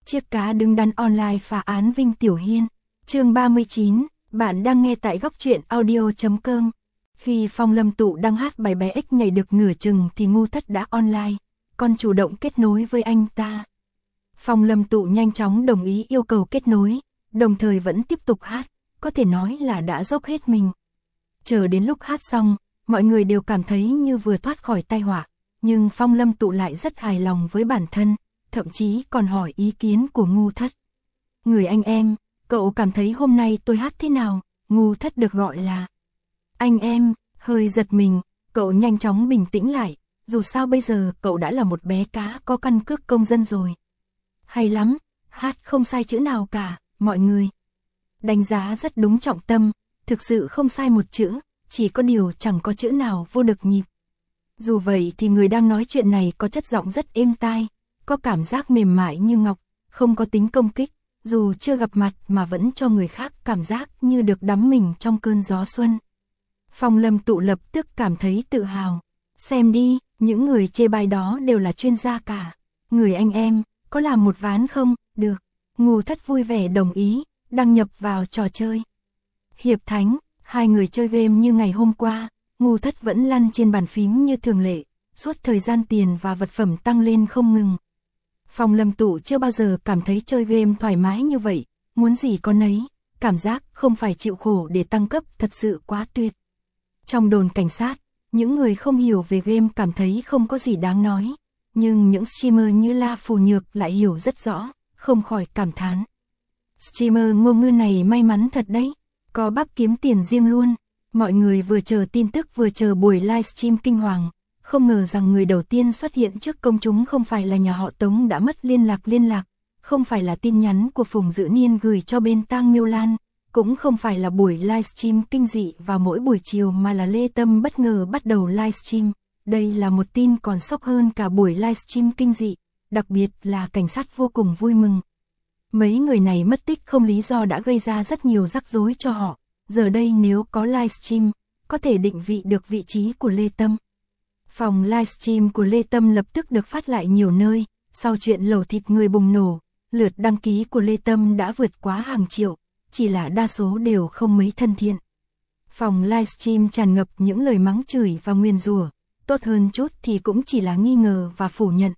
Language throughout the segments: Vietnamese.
Chiếc cá đứng đắn online phá án Vinh Tiểu Hiên. Chương 39, bạn đang nghe tại góc truyện audio.com. Khi Phong Lâm Tụ đang hát bài bé ếch nhảy được nửa chừng thì Ngu Thất đã online, còn chủ động kết nối với anh ta. Phong Lâm Tụ nhanh chóng đồng ý yêu cầu kết nối, đồng thời vẫn tiếp tục hát, có thể nói là đã dốc hết mình. Chờ đến lúc hát xong, mọi người đều cảm thấy như vừa thoát khỏi tai họa, nhưng Phong Lâm Tụ lại rất hài lòng với bản thân, thậm chí còn hỏi ý kiến của Ngu Thất. Người anh em, cậu cảm thấy hôm nay tôi hát thế nào? Ngu Thất được gọi là anh em, hơi giật mình, cậu nhanh chóng bình tĩnh lại, dù sao bây giờ cậu đã là một bé cá có căn cước công dân rồi. Hay lắm, hát không sai chữ nào cả, mọi người đánh giá rất đúng trọng tâm, thực sự không sai một chữ, chỉ có điều chẳng có chữ nào vô được nhịp. Dù vậy thì người đang nói chuyện này có chất giọng rất êm tai, có cảm giác mềm mại như ngọc, không có tính công kích, dù chưa gặp mặt mà vẫn cho người khác cảm giác như được đắm mình trong cơn gió xuân. Phong Lâm Tụ lập tức cảm thấy tự hào. Xem đi, những người chê bai đó đều là chuyên gia cả. Người anh em, có làm một ván không? Được. Ngu Thất vui vẻ đồng ý, đăng nhập vào trò chơi. Hiệp Thánh, hai người chơi game như ngày hôm qua, Ngu Thất vẫn lăn trên bàn phím như thường lệ, suốt thời gian tiền và vật phẩm tăng lên không ngừng. Phong Lâm Tụ chưa bao giờ cảm thấy chơi game thoải mái như vậy, muốn gì có nấy, cảm giác không phải chịu khổ để tăng cấp thật sự quá tuyệt. Trong đồn cảnh sát, những người không hiểu về game cảm thấy không có gì đáng nói, nhưng những streamer như La Phù Nhược lại hiểu rất rõ, không khỏi cảm thán. Streamer Ngô Ngư này may mắn thật đấy, có bắp kiếm tiền riêng luôn. Mọi người vừa chờ tin tức vừa chờ buổi livestream kinh hoàng, không ngờ rằng người đầu tiên xuất hiện trước công chúng không phải là nhà họ Tống đã mất liên lạc, không phải là tin nhắn của Phùng Dữ Niên gửi cho bên Tang Miêu Lan, cũng không phải là buổi livestream kinh dị vào mỗi buổi chiều mà là Lê Tâm bất ngờ bắt đầu livestream. Đây là một tin còn sốc hơn cả buổi livestream kinh dị, đặc biệt là cảnh sát vô cùng vui mừng. Mấy người này mất tích không lý do đã gây ra rất nhiều rắc rối cho họ, giờ đây nếu có livestream, có thể định vị được vị trí của Lê Tâm. Phòng livestream của Lê Tâm lập tức được phát lại nhiều nơi, sau chuyện lẩu thịt người bùng nổ, lượt đăng ký của Lê Tâm đã vượt quá hàng triệu, chỉ là đa số đều không mấy thân thiện. Phòng livestream tràn ngập những lời mắng chửi và nguyền rủa, tốt hơn chút thì cũng chỉ là nghi ngờ và phủ nhận.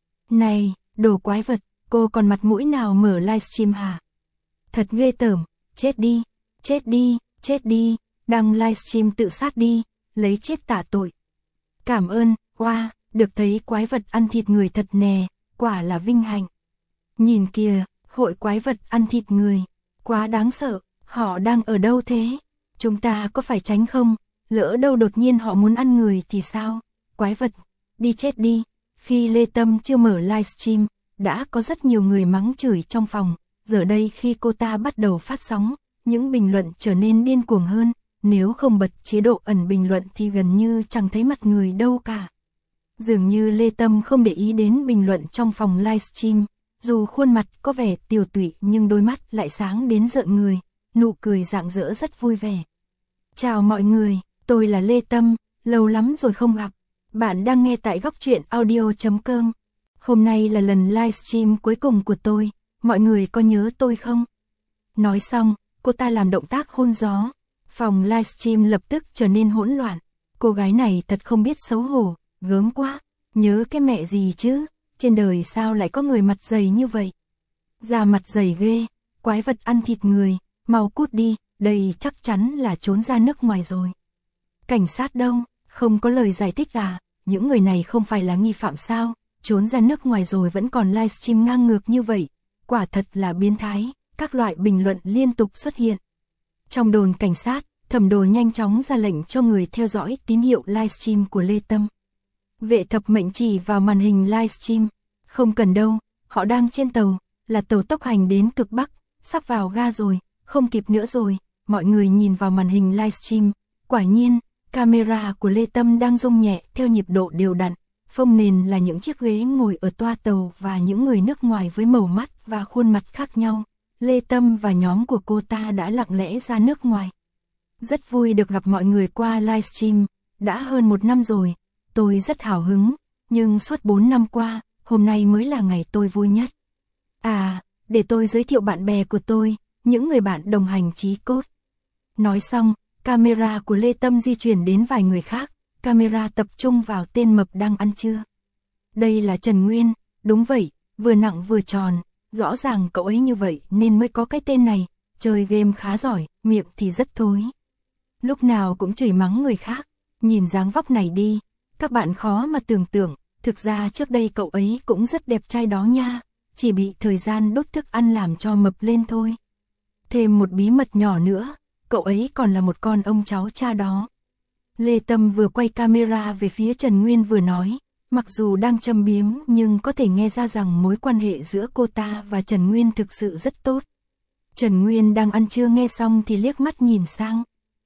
Này, đồ quái vật, cô còn mặt mũi nào mở livestream hả? Thật ghê tởm, chết đi, chết đi, chết đi, đăng livestream tự sát đi, lấy chết tạ tội. Cảm ơn, wow, được thấy quái vật ăn thịt người thật nè, quả là vinh hạnh. Nhìn kìa, hội quái vật ăn thịt người, quá đáng sợ, họ đang ở đâu thế? Chúng ta có phải tránh không? Lỡ đâu đột nhiên họ muốn ăn người thì sao? Quái vật, đi chết đi. Khi Lê Tâm chưa mở livestream, đã có rất nhiều người mắng chửi trong phòng, giờ đây khi cô ta bắt đầu phát sóng, những bình luận trở nên điên cuồng hơn. Nếu không bật chế độ ẩn bình luận thì gần như chẳng thấy mặt người đâu cả. Dường như Lê Tâm không để ý đến bình luận trong phòng livestream, dù khuôn mặt có vẻ tiều tụy nhưng đôi mắt lại sáng đến rợn người, nụ cười rạng rỡ rất vui vẻ. Chào mọi người, tôi là Lê Tâm, lâu lắm rồi không gặp. Bạn đang nghe tại góc truyện audio.com. Hôm nay là lần livestream cuối cùng của tôi, mọi người có nhớ tôi không? Nói xong, cô ta làm động tác hôn gió. Phòng livestream lập tức trở nên hỗn loạn. Cô gái này thật không biết xấu hổ, gớm quá. Nhớ cái mẹ gì chứ, trên đời sao lại có người mặt dày như vậy? Da mặt dày ghê, quái vật ăn thịt người, mau cút đi, đây chắc chắn là trốn ra nước ngoài rồi. Cảnh sát đâu, không có lời giải thích à, những người này không phải là nghi phạm sao, trốn ra nước ngoài rồi vẫn còn livestream ngang ngược như vậy, quả thật là biến thái, các loại bình luận liên tục xuất hiện. Trong đồn cảnh sát, Thẩm Đồ nhanh chóng ra lệnh cho người theo dõi tín hiệu livestream của Lê Tâm. Vệ thập mệnh chỉ vào màn hình livestream, không cần đâu, họ đang trên tàu, là tàu tốc hành đến cực Bắc, sắp vào ga rồi, không kịp nữa rồi. Mọi người nhìn vào màn hình livestream, quả nhiên, camera của Lê Tâm đang rung nhẹ theo nhịp độ đều đặn, phông nền là những chiếc ghế ngồi ở toa tàu và những người nước ngoài với màu mắt và khuôn mặt khác nhau. Lê Tâm và nhóm của cô ta đã lặng lẽ ra nước ngoài. Rất vui được gặp mọi người qua livestream, đã hơn 1 năm rồi, tôi rất hào hứng, nhưng suốt 4 năm qua, hôm nay mới là ngày tôi vui nhất. À, để tôi giới thiệu bạn bè của tôi, những người bạn đồng hành chí cốt. Nói xong, camera của Lê Tâm di chuyển đến vài người khác, camera tập trung vào tên mập đang ăn trưa. Đây là Trần Nguyên, đúng vậy, vừa nặng vừa tròn, rõ ràng cậu ấy như vậy nên mới có cái tên này, chơi game khá giỏi, miệng thì rất thối. Lúc nào cũng chửi mắng người khác, nhìn dáng vóc này đi, các bạn khó mà tưởng tượng, thực ra trước đây cậu ấy cũng rất đẹp trai đó nha, chỉ bị thời gian đốt thức ăn làm cho mập lên thôi. Thêm một bí mật nhỏ nữa, cậu ấy còn là một con ông cháu cha đó. Lê Tâm vừa quay camera về phía Trần Nguyên vừa nói, mặc dù đang châm biếm nhưng có thể nghe ra rằng mối quan hệ giữa cô ta và Trần Nguyên thực sự rất tốt. Trần Nguyên đang ăn trưa nghe xong thì liếc mắt nhìn sang.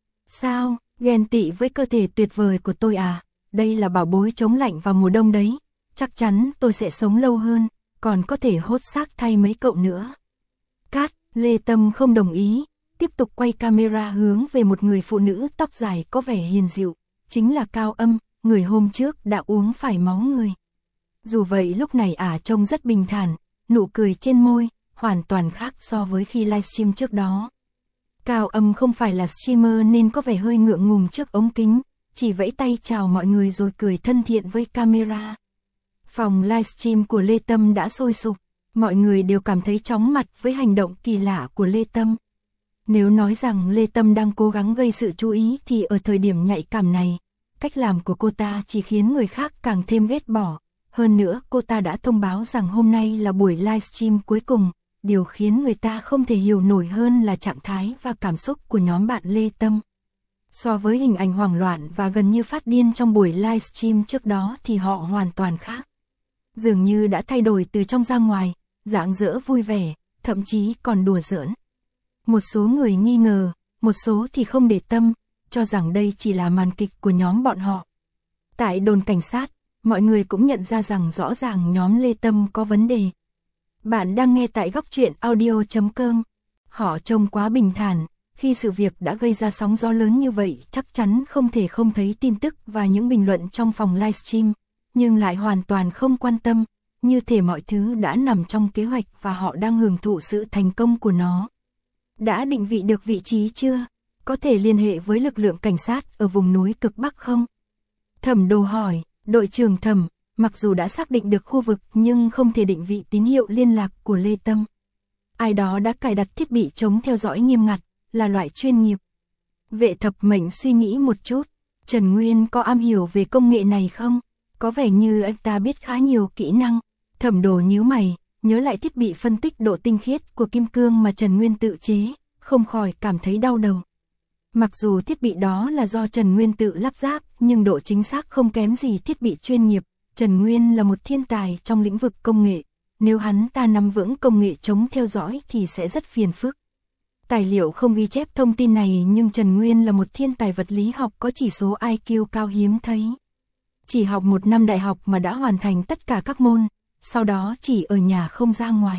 Sao, ghen tị với cơ thể tuyệt vời của tôi à? Đây là bảo bối chống lạnh vào mùa đông đấy. Chắc chắn tôi sẽ sống lâu hơn, còn có thể hốt xác thay mấy cậu nữa. Cát, Lê Tâm không đồng ý, tiếp tục quay camera hướng về một người phụ nữ tóc dài có vẻ hiền dịu, chính là Cao Âm, người hôm trước đã uống phải máu người. Dù vậy lúc này trông rất bình thản, nụ cười trên môi, hoàn toàn khác so với khi livestream trước đó. Cao Âm không phải là streamer nên có vẻ hơi ngượng ngùng trước ống kính, chỉ vẫy tay chào mọi người rồi cười thân thiện với camera. Phòng livestream của Lê Tâm đã sôi sục, mọi người đều cảm thấy chóng mặt với hành động kỳ lạ của Lê Tâm. Nếu nói rằng Lê Tâm đang cố gắng gây sự chú ý thì ở thời điểm nhạy cảm này, cách làm của cô ta chỉ khiến người khác càng thêm ghét bỏ. Hơn nữa cô ta đã thông báo rằng hôm nay là buổi livestream cuối cùng, điều khiến người ta không thể hiểu nổi hơn là trạng thái và cảm xúc của nhóm bạn Lê Tâm. So với hình ảnh hoảng loạn và gần như phát điên trong buổi livestream trước đó thì họ hoàn toàn khác. Dường như đã thay đổi từ trong ra ngoài, rạng rỡ vui vẻ, thậm chí còn đùa giỡn. Một số người nghi ngờ, một số thì không để tâm, cho rằng đây chỉ là màn kịch của nhóm bọn họ. Tại đồn cảnh sát, mọi người cũng nhận ra rằng rõ ràng nhóm Lê Tâm có vấn đề. Bạn đang nghe tại góc truyện audio.com. Họ trông quá bình thản, khi sự việc đã gây ra sóng gió lớn như vậy chắc chắn không thể không thấy tin tức và những bình luận trong phòng livestream, nhưng lại hoàn toàn không quan tâm, như thể mọi thứ đã nằm trong kế hoạch và họ đang hưởng thụ sự thành công của nó. Đã định vị được vị trí chưa? Có thể liên hệ với lực lượng cảnh sát ở vùng núi cực Bắc không? Thẩm Đồ hỏi, đội trưởng Thẩm, mặc dù đã xác định được khu vực nhưng không thể định vị tín hiệu liên lạc của Lê Tâm. Ai đó đã cài đặt thiết bị chống theo dõi nghiêm ngặt, là loại chuyên nghiệp. Vệ Thập Mệnh suy nghĩ một chút, Trần Nguyên có am hiểu về công nghệ này không? Có vẻ như anh ta biết khá nhiều kỹ năng. Thẩm Đồ nhíu mày, nhớ lại thiết bị phân tích độ tinh khiết của kim cương mà Trần Nguyên tự chế, không khỏi cảm thấy đau đầu. Mặc dù thiết bị đó là do Trần Nguyên tự lắp ráp, nhưng độ chính xác không kém gì thiết bị chuyên nghiệp. Trần Nguyên là một thiên tài trong lĩnh vực công nghệ, nếu hắn ta nắm vững công nghệ chống theo dõi thì sẽ rất phiền phức. Tài liệu không ghi chép thông tin này nhưng Trần Nguyên là một thiên tài vật lý học có chỉ số IQ cao hiếm thấy. Chỉ học 1 năm đại học mà đã hoàn thành tất cả các môn, sau đó chỉ ở nhà không ra ngoài.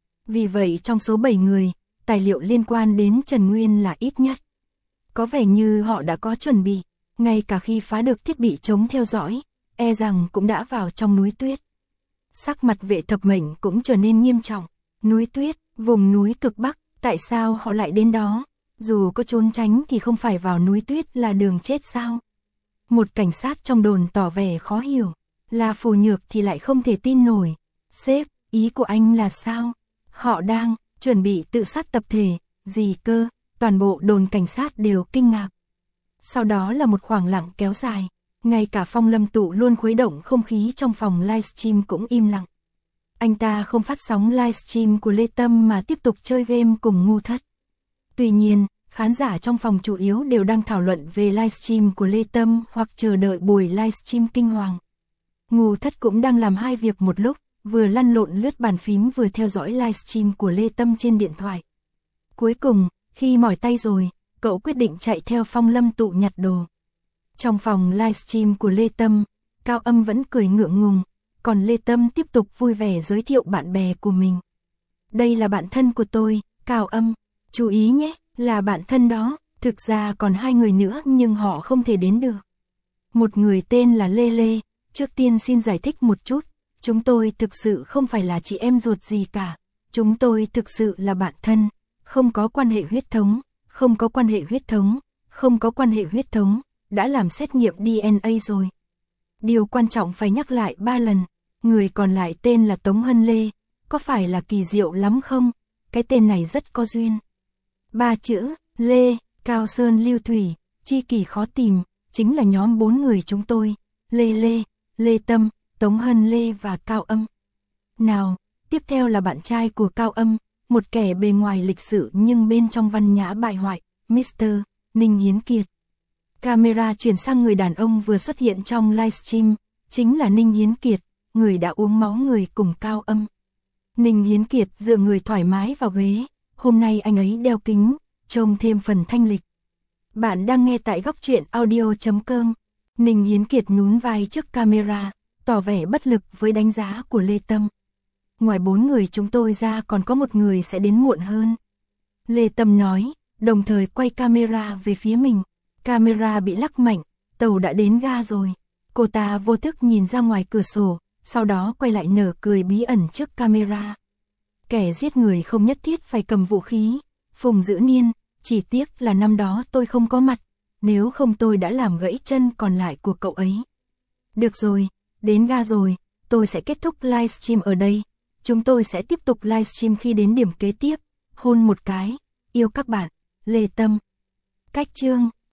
Vì vậy trong số 7 người, tài liệu liên quan đến Trần Nguyên là ít nhất. Có vẻ như họ đã có chuẩn bị, ngay cả khi phá được thiết bị chống theo dõi, e rằng cũng đã vào trong núi tuyết. Sắc mặt Vệ Thập Mệnh cũng trở nên nghiêm trọng. Núi tuyết, vùng núi cực Bắc, tại sao họ lại đến đó? Dù có trốn tránh thì không phải vào núi tuyết là đường chết sao? Một cảnh sát trong đồn tỏ vẻ khó hiểu. Là Phù Nhược thì lại không thể tin nổi. Sếp, ý của anh là sao? Họ đang chuẩn bị tự sát tập thể, gì cơ? Toàn bộ đồn cảnh sát đều kinh ngạc. Sau đó là một khoảng lặng kéo dài. Ngay cả Phong Lâm Tụ luôn khuấy động không khí trong phòng livestream cũng im lặng. Anh ta không phát sóng livestream của Lê Tâm mà tiếp tục chơi game cùng Ngu Thất. Tuy nhiên, khán giả trong phòng chủ yếu đều đang thảo luận về livestream của Lê Tâm hoặc chờ đợi buổi livestream kinh hoàng. Ngu Thất cũng đang làm hai việc một lúc, vừa lăn lộn lướt bàn phím vừa theo dõi livestream của Lê Tâm trên điện thoại. Cuối cùng, khi mỏi tay rồi, cậu quyết định chạy theo Phong Lâm Tụ nhặt đồ. Trong phòng livestream của Lê Tâm, Cao Âm vẫn cười ngượng ngùng, còn Lê Tâm tiếp tục vui vẻ giới thiệu bạn bè của mình. Đây là bạn thân của tôi, Cao Âm, chú ý nhé, là bạn thân đó, thực ra còn 2 người nữa nhưng họ không thể đến được. Một người tên là Lê Lê, trước tiên xin giải thích một chút, chúng tôi thực sự không phải là chị em ruột gì cả, Chúng tôi thực sự là bạn thân, không có quan hệ huyết thống, không có quan hệ huyết thống, không có quan hệ huyết thống, đã làm xét nghiệm DNA rồi. Điều quan trọng phải nhắc lại 3 lần, người còn lại tên là Tống Hân Lê, có phải là kỳ diệu lắm không? Cái tên này rất có duyên. 3 chữ, Lê, Cao Sơn Lưu Thủy, chi kỳ khó tìm, chính là nhóm 4 người chúng tôi, Lê Tâm, Tống Hân Lê và Cao Âm. Nào, tiếp theo là bạn trai của Cao Âm, một kẻ bề ngoài lịch sự nhưng bên trong văn nhã bại hoại, Mr. Ninh Hiến Kiệt. Camera chuyển sang người đàn ông vừa xuất hiện trong livestream, chính là Ninh Hiến Kiệt, người đã uống máu người cùng Cao Âm. Ninh Hiến Kiệt dựa người thoải mái vào ghế, hôm nay anh ấy đeo kính, trông thêm phần thanh lịch. Bạn đang nghe tại góc truyện audio.com. Ninh Hiến Kiệt nhún vai trước camera, tỏ vẻ bất lực với đánh giá của Lê Tâm. Ngoài 4 người chúng tôi ra còn có một người sẽ đến muộn hơn. Lê Tâm nói, đồng thời quay camera về phía mình. Camera bị lắc mạnh, tàu đã đến ga rồi. Cô ta vô thức nhìn ra ngoài cửa sổ, sau đó quay lại nở cười bí ẩn trước camera. Kẻ giết người không nhất thiết phải cầm vũ khí. Phùng Dữ Niên, chỉ tiếc là năm đó tôi không có mặt, nếu không tôi đã làm gãy chân còn lại của cậu ấy. Được rồi, đến ga rồi, tôi sẽ kết thúc livestream ở đây. Chúng tôi sẽ tiếp tục livestream khi đến điểm kế tiếp. Hôn một cái, yêu các bạn, Lê Tâm. Cách chương